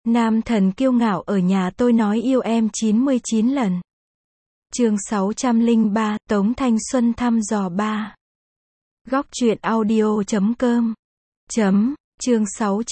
Nam thần kiêu ngạo ở nhà tôi nói yêu em 99 lần. Chương 603, Tống Thanh Xuân thăm dò 3. Góc truyện audio.com. Chương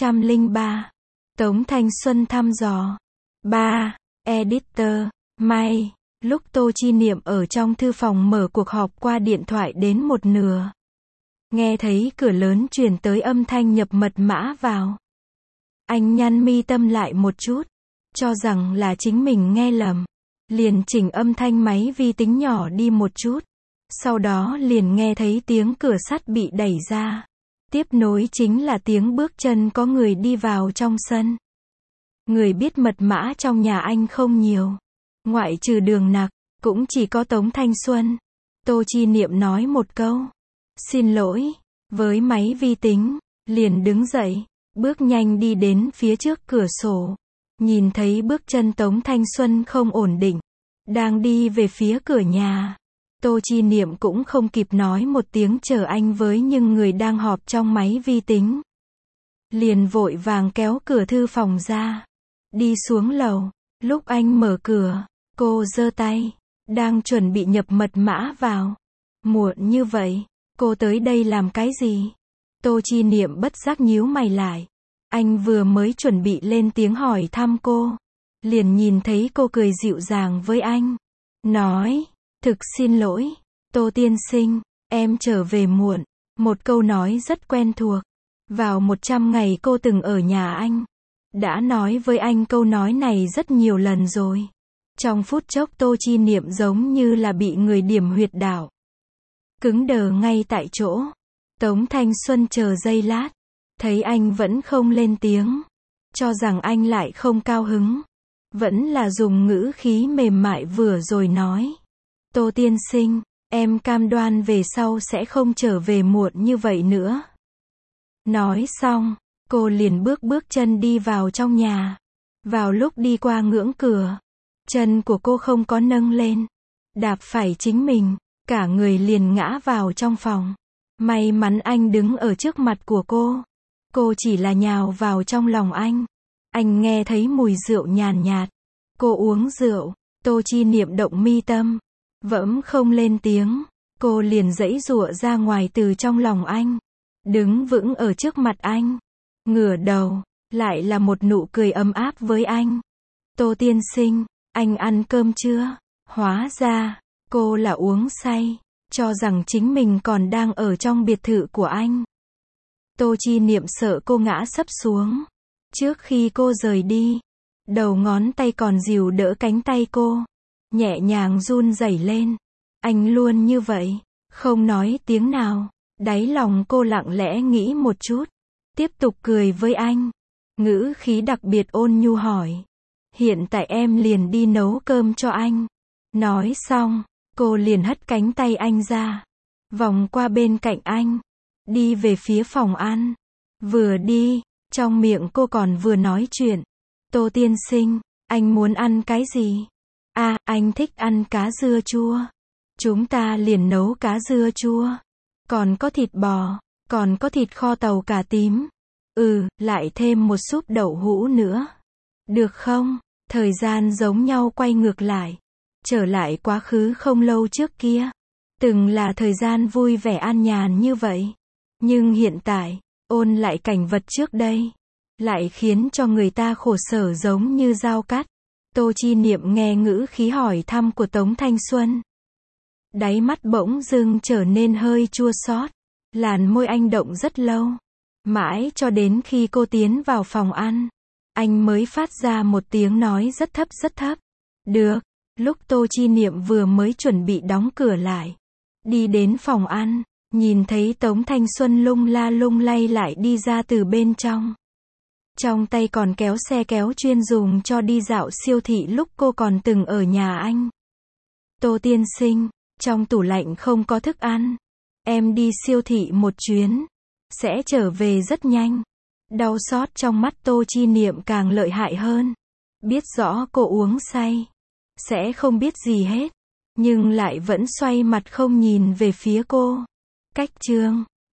603. Tống Thanh Xuân thăm dò 3. Editor, May. Lúc Tô Chi Niệm ở trong thư phòng mở cuộc họp qua điện thoại đến một nửa. Nghe thấy cửa lớn truyền tới âm thanh nhập mật mã vào. Anh nhăn mi tâm lại một chút, cho rằng là chính mình nghe lầm. Liền chỉnh âm thanh máy vi tính nhỏ đi một chút. Sau đó liền nghe thấy tiếng cửa sắt bị đẩy ra. Tiếp nối chính là tiếng bước chân có người đi vào trong sân. Người biết mật mã trong nhà anh không nhiều. Ngoại trừ Đường Nặc, cũng chỉ có Tống Thanh Xuân. Tô Chi Niệm nói một câu. Xin lỗi, với máy vi tính, liền đứng dậy, bước nhanh đi đến phía trước cửa sổ. Nhìn thấy bước chân Tống Thanh Xuân không ổn định, đang đi về phía cửa nhà. Tô Chi Niệm cũng không kịp nói một tiếng chờ anh với những người đang họp trong máy vi tính. Liền vội vàng kéo cửa thư phòng ra. Đi xuống lầu. Lúc anh mở cửa, cô giơ tay, đang chuẩn bị nhập mật mã vào. Muộn như vậy, cô tới đây làm cái gì? Tô Chi Niệm bất giác nhíu mày lại. Anh vừa mới chuẩn bị lên tiếng hỏi thăm cô. Liền nhìn thấy cô cười dịu dàng với anh. Nói, thực xin lỗi, Tô tiên sinh, em trở về muộn. Một câu nói rất quen thuộc. Vào 100 ngày cô từng ở nhà anh. Đã nói với anh câu nói này rất nhiều lần rồi. Trong phút chốc Tô Chi Niệm giống như là bị người điểm huyệt đạo. Cứng đờ ngay tại chỗ. Tống Thanh Xuân chờ giây lát. Thấy anh vẫn không lên tiếng. Cho rằng anh lại không cao hứng. Vẫn là dùng ngữ khí mềm mại vừa rồi nói. Tô tiên sinh, em cam đoan về sau sẽ không trở về muộn như vậy nữa. Nói xong, cô liền bước chân đi vào trong nhà. Vào lúc đi qua ngưỡng cửa, chân của cô không có nâng lên. Đạp phải chính mình, cả người liền ngã vào trong phòng. May mắn anh đứng ở trước mặt của cô. Cô chỉ là nhào vào trong lòng anh. Anh nghe thấy mùi rượu nhàn nhạt. Cô uống rượu. Tô Chi Niệm động mi tâm. Vẫn không lên tiếng. Cô liền giãy giụa ra ngoài từ trong lòng anh. Đứng vững ở trước mặt anh. Ngửa đầu. Lại là một nụ cười ấm áp với anh. Tô tiên sinh, anh ăn cơm chưa? Hóa ra, cô là uống say. Cho rằng chính mình còn đang ở trong biệt thự của anh. Tô Chi Niệm sợ cô ngã sấp xuống. Trước khi cô rời đi, đầu ngón tay còn dìu đỡ cánh tay cô. Nhẹ nhàng run rẩy lên. Anh luôn như vậy, không nói tiếng nào. Đáy lòng cô lặng lẽ nghĩ một chút. Tiếp tục cười với anh. Ngữ khí đặc biệt ôn nhu hỏi. Hiện tại em liền đi nấu cơm cho anh. Nói xong, cô liền hất cánh tay anh ra. Vòng qua bên cạnh anh. Đi về phía phòng ăn. Vừa đi, trong miệng cô còn vừa nói chuyện. Tô tiên sinh, anh muốn ăn cái gì? À, anh thích ăn cá dưa chua. Chúng ta liền nấu cá dưa chua. Còn có thịt bò, còn có thịt kho tàu cà tím. Lại thêm một súp đậu hũ nữa. Được không? Thời gian giống nhau quay ngược lại. Trở lại quá khứ không lâu trước kia. Từng là thời gian vui vẻ an nhàn như vậy. Nhưng hiện tại, ôn lại cảnh vật trước đây. Lại khiến cho người ta khổ sở giống như dao cắt. Tô Chi Niệm nghe ngữ khí hỏi thăm của Tống Thanh Xuân. Đáy mắt bỗng dưng trở nên hơi chua xót. Làn môi anh động rất lâu. Mãi cho đến khi cô tiến vào phòng ăn. Anh mới phát ra một tiếng nói rất thấp. Được. Lúc Tô Chi Niệm vừa mới chuẩn bị đóng cửa lại. Đi đến phòng ăn. Nhìn thấy Tống Thanh Xuân lung la lung lay lại đi ra từ bên trong. Trong tay còn kéo xe kéo chuyên dùng cho đi dạo siêu thị lúc cô còn từng ở nhà anh. Tô tiên sinh, trong tủ lạnh không có thức ăn. Em đi siêu thị một chuyến. Sẽ trở về rất nhanh. Đau xót trong mắt Tô Chi Niệm càng lợi hại hơn. Biết rõ cô uống say. Sẽ không biết gì hết. Nhưng lại vẫn xoay mặt không nhìn về phía cô. Cách chương